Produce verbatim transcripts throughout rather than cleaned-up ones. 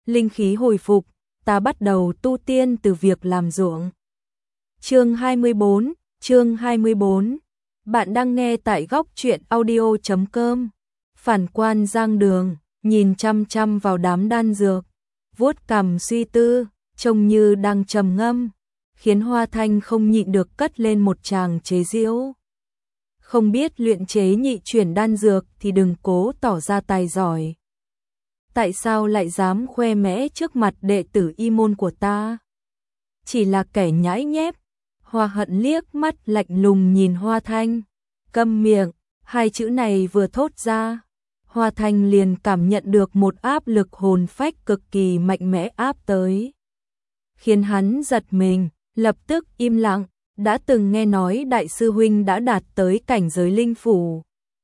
linh khí hồi phục, ta bắt đầu tu tiên từ việc làm ruộng. Chương hai mươi bốn, chương hai mươi bốn. Bạn đang nghe tại góc truyện audio chấm com. Phản quan Giang Đường nhìn chăm chăm vào đám đan dược, vuốt cằm suy tư, trông như đang trầm ngâm, khiến Hoa Thanh không nhịn được cất lên một tràng chế giễu. Không biết luyện chế nhị chuyển đan dược thì đừng cố tỏ ra tài giỏi. Tại sao lại dám khoe mẽ trước mặt đệ tử y môn của ta? Chỉ là kẻ nhãi nhép. Hoa Hận liếc mắt lạnh lùng nhìn Hoa Thanh. Câm miệng, hai chữ này vừa thốt ra, Hoa Thanh liền cảm nhận được một áp lực hồn phách cực kỳ mạnh mẽ áp tới, khiến hắn giật mình, lập tức im lặng. Đã từng nghe nói đại sư huynh đã đạt tới cảnh giới linh phủ.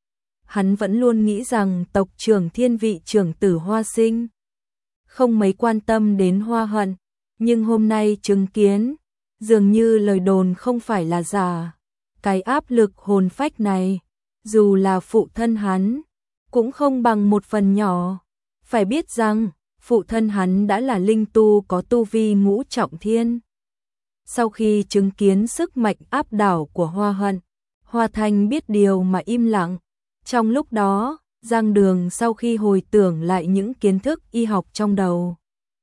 Hắn vẫn luôn nghĩ rằng tộc trưởng thiên vị trưởng tử Hoa Sinh không mấy quan tâm đến Hoa Hận, nhưng hôm nay chứng kiến, dường như lời đồn không phải là giả. Cái áp lực hồn phách này, dù là phụ thân hắn, cũng không bằng một phần nhỏ. Phải biết rằng, phụ thân hắn đã là linh tu có tu vi ngũ trọng thiên. Sau khi chứng kiến sức mạnh áp đảo của Hoa Hận, Hoa Thanh biết điều mà im lặng. Trong lúc đó, Giang Đường sau khi hồi tưởng lại những kiến thức y học trong đầu,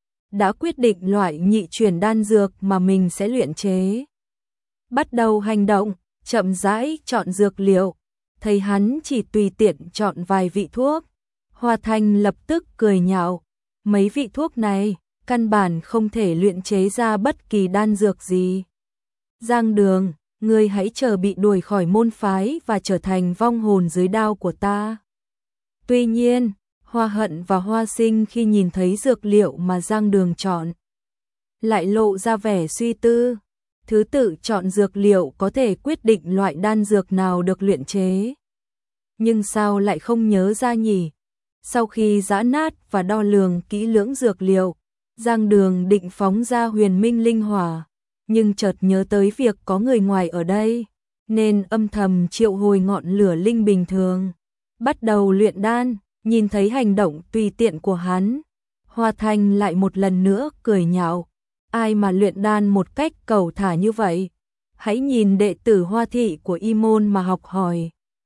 đã quyết định loại nhị chuyển đan dược mà mình sẽ luyện chế. Bắt đầu hành động, chậm rãi chọn dược liệu, thấy hắn chỉ tùy tiện chọn vài vị thuốc. Hoa Thanh lập tức cười nhạo, mấy vị thuốc này, căn bản không thể luyện chế ra bất kỳ đan dược gì. Giang Đường, ngươi hãy chờ bị đuổi khỏi môn phái và trở thành vong hồn dưới đao của ta. Tuy nhiên, Hoa Hận và Hoa Sinh khi nhìn thấy dược liệu mà Giang Đường chọn, lại lộ ra vẻ suy tư. Thứ tự chọn dược liệu có thể quyết định loại đan dược nào được luyện chế. Nhưng sao lại không nhớ ra nhỉ? Sau khi giã nát và đo lường kỹ lưỡng dược liệu, Giang Đường định phóng ra huyền minh linh hỏa, nhưng chợt nhớ tới việc có người ngoài ở đây, nên âm thầm triệu hồi ngọn lửa linh bình thường, bắt đầu luyện đan. Nhìn thấy hành động tùy tiện của hắn, Hoa Thanh lại một lần nữa cười nhạo, ai mà luyện đan một cách cẩu thả như vậy? Hãy nhìn đệ tử Hoa thị của y môn mà học hỏi.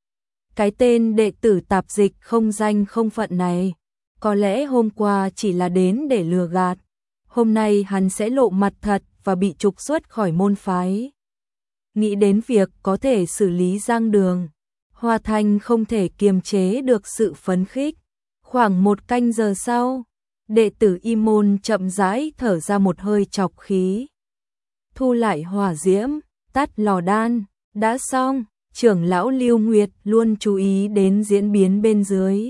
Cái tên đệ tử tạp dịch không danh không phận này, có lẽ hôm qua chỉ là đến để lừa gạt, hôm nay hắn sẽ lộ mặt thật và bị trục xuất khỏi môn phái. Nghĩ đến việc có thể xử lý Giang Đường, Hoa Thanh không thể kiềm chế được sự phấn khích. Khoảng một canh giờ sau, đệ tử y môn chậm rãi thở ra một hơi trọc khí. Thu lại hỏa diễm, tắt lò đan, đã xong. Trưởng lão Lưu Nguyệt luôn chú ý đến diễn biến bên dưới.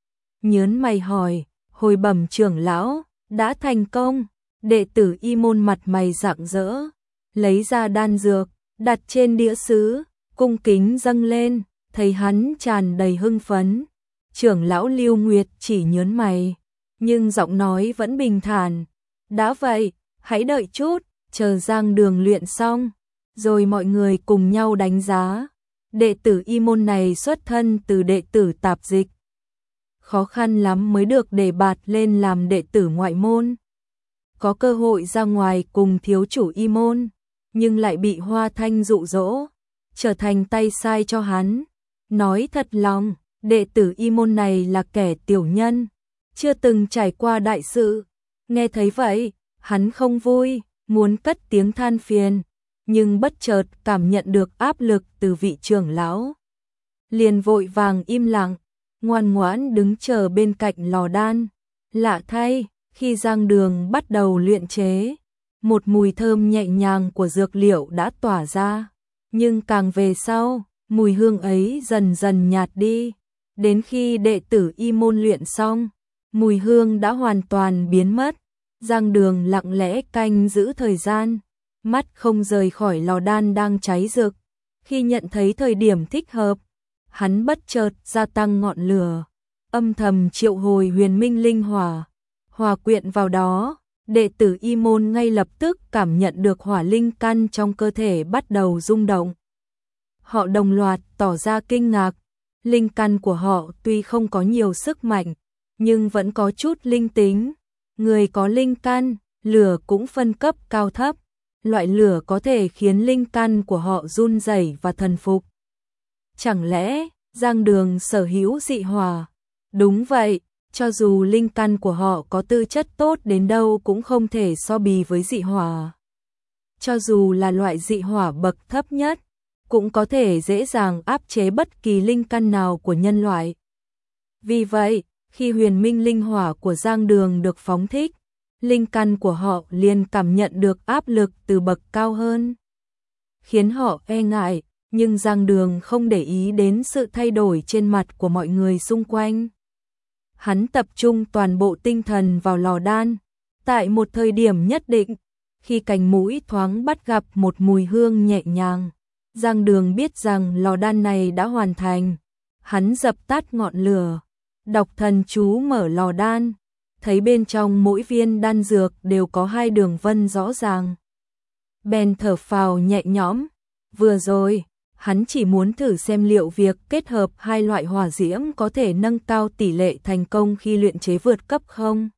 Nhớn mày hỏi, hồi bẩm trưởng lão, đã thành công. Đệ tử y môn mặt mày rạng rỡ, lấy ra đan dược, đặt trên đĩa sứ, cung kính dâng lên, thấy hắn tràn đầy hưng phấn. Trưởng lão Lưu Nguyệt chỉ nhớn mày, nhưng giọng nói vẫn bình thản. Đã vậy, hãy đợi chút, chờ Giang Đường luyện xong, rồi mọi người cùng nhau đánh giá. Đệ tử y môn này xuất thân từ đệ tử tạp dịch, khó khăn lắm mới được đề bạt lên làm đệ tử ngoại môn. Có cơ hội ra ngoài cùng thiếu chủ y môn, nhưng lại bị Hoa Thanh dụ dỗ, trở thành tay sai cho hắn. Nói thật lòng, đệ tử y môn này là kẻ tiểu nhân, chưa từng trải qua đại sự. Nghe thấy vậy, hắn không vui, muốn cất tiếng than phiền, nhưng bất chợt cảm nhận được áp lực từ vị trưởng lão, liền vội vàng im lặng, ngoan ngoãn đứng chờ bên cạnh lò đan. Lạ thay, khi Giang Đường bắt đầu luyện chế, một mùi thơm nhẹ nhàng của dược liệu đã tỏa ra, nhưng càng về sau, mùi hương ấy dần dần nhạt đi, đến khi đệ tử y môn luyện xong, mùi hương đã hoàn toàn biến mất. Giang Đường lặng lẽ canh giữ thời gian, mắt không rời khỏi lò đan đang cháy rực. Khi nhận thấy thời điểm thích hợp, hắn bất chợt gia tăng ngọn lửa, âm thầm triệu hồi huyền minh linh hỏa, hòa quyện vào đó. Đệ tử y môn ngay lập tức cảm nhận được hỏa linh căn trong cơ thể bắt đầu rung động. Họ đồng loạt tỏ ra kinh ngạc. Linh căn của họ tuy không có nhiều sức mạnh, nhưng vẫn có chút linh tính. Người có linh căn, lửa cũng phân cấp cao thấp. Loại lửa có thể khiến linh căn của họ run rẩy và thần phục. Chẳng lẽ Giang Đường sở hữu dị hỏa? Đúng vậy, cho dù linh căn của họ có tư chất tốt đến đâu cũng không thể so bì với dị hỏa. Cho dù là loại dị hỏa bậc thấp nhất, cũng có thể dễ dàng áp chế bất kỳ linh căn nào của nhân loại. Vì vậy, khi huyền minh linh hỏa của Giang Đường được phóng thích, linh căn của họ liền cảm nhận được áp lực từ bậc cao hơn, khiến họ e ngại, nhưng Giang Đường không để ý đến sự thay đổi trên mặt của mọi người xung quanh. Hắn tập trung toàn bộ tinh thần vào lò đan. Tại một thời điểm nhất định, khi cành mũi thoáng bắt gặp một mùi hương nhẹ nhàng, Giang Đường biết rằng lò đan này đã hoàn thành. Hắn dập tắt ngọn lửa, đọc thần chú mở lò đan, thấy bên trong mỗi viên đan dược đều có hai đường vân rõ ràng. Bèn thở phào nhẹ nhõm, vừa rồi, hắn chỉ muốn thử xem liệu việc kết hợp hai loại hỏa diễm có thể nâng cao tỷ lệ thành công khi luyện chế vượt cấp không.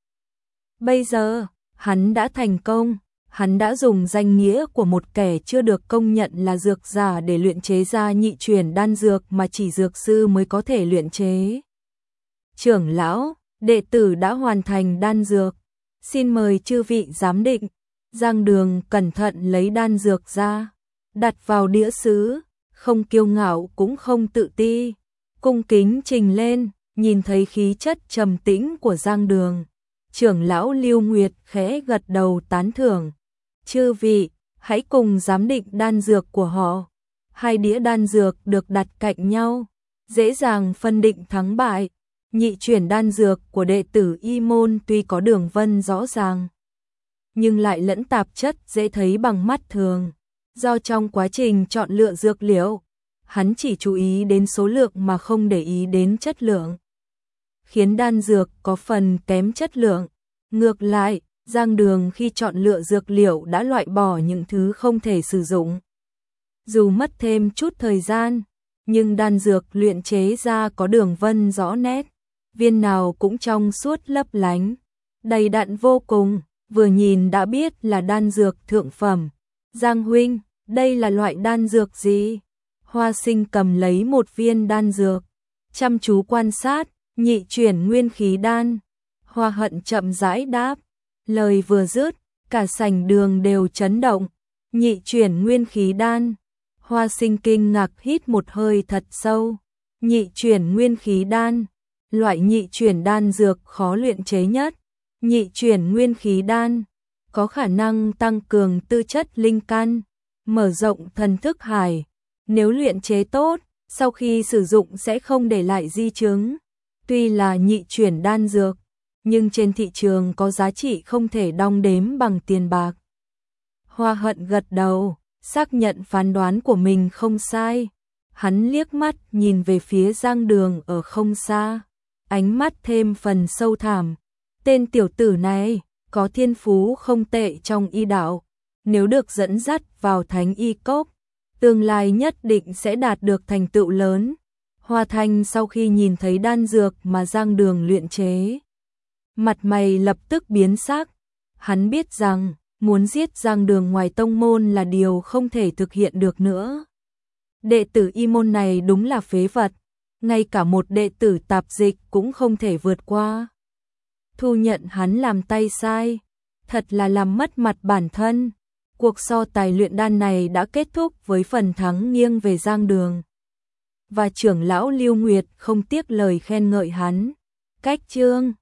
Bây giờ, hắn đã thành công, hắn đã dùng danh nghĩa của một kẻ chưa được công nhận là dược giả để luyện chế ra nhị chuyển đan dược mà chỉ dược sư mới có thể luyện chế. Trưởng lão, đệ tử đã hoàn thành đan dược, xin mời chư vị giám định. Giang Đường cẩn thận lấy đan dược ra, đặt vào đĩa sứ, không kiêu ngạo cũng không tự ti, cung kính trình lên. Nhìn thấy khí chất trầm tĩnh của Giang Đường, trưởng lão Lưu Nguyệt khẽ gật đầu tán thưởng. Chư vị, hãy cùng giám định đan dược của họ. Hai đĩa đan dược được đặt cạnh nhau, dễ dàng phân định thắng bại. Nhị chuyển đan dược của đệ tử Y môn tuy có đường vân rõ ràng, nhưng lại lẫn tạp chất dễ thấy bằng mắt thường. Do trong quá trình chọn lựa dược liệu, hắn chỉ chú ý đến số lượng mà không để ý đến chất lượng, khiến đan dược có phần kém chất lượng. Ngược lại, Giang Đường khi chọn lựa dược liệu đã loại bỏ những thứ không thể sử dụng. Dù mất thêm chút thời gian, nhưng đan dược luyện chế ra có đường vân rõ nét, viên nào cũng trong suốt lấp lánh, đầy đặn vô cùng, vừa nhìn đã biết là đan dược thượng phẩm. Giang huynh, đây là loại đan dược gì? Hoa Sinh cầm lấy một viên đan dược, chăm chú quan sát. Nhị chuyển nguyên khí đan. Hoa Hận chậm rãi đáp, lời vừa dứt, cả sảnh đường đều chấn động. Nhị chuyển nguyên khí đan. Hoa Sinh kinh ngạc hít một hơi thật sâu. Nhị chuyển nguyên khí đan, loại nhị chuyển đan dược khó luyện chế nhất. Nhị chuyển nguyên khí đan có khả năng tăng cường tư chất linh căn, mở rộng thần thức hải. Nếu luyện chế tốt, sau khi sử dụng sẽ không để lại di chứng. Tuy là nhị chuyển đan dược, nhưng trên thị trường có giá trị không thể đong đếm bằng tiền bạc. Hoa Hận gật đầu, xác nhận phán đoán của mình không sai. Hắn liếc mắt nhìn về phía Giang Đường ở không xa, ánh mắt thêm phần sâu thẳm. Tên tiểu tử này có thiên phú không tệ trong y đạo, nếu được dẫn dắt vào Thánh Y Cốc, tương lai nhất định sẽ đạt được thành tựu lớn. Hoa Thanh sau khi nhìn thấy đan dược mà Giang Đường luyện chế, mặt mày lập tức biến sắc. Hắn biết rằng muốn giết Giang Đường ngoài tông môn là điều không thể thực hiện được nữa. Đệ tử Y môn này đúng là phế vật, ngay cả một đệ tử tạp dịch cũng không thể vượt qua. Thu nhận hắn làm tay sai, thật là làm mất mặt bản thân. Cuộc so tài luyện đan này đã kết thúc với phần thắng nghiêng về Giang Đường, và trưởng lão Lưu Nguyệt không tiếc lời khen ngợi hắn. Cách chương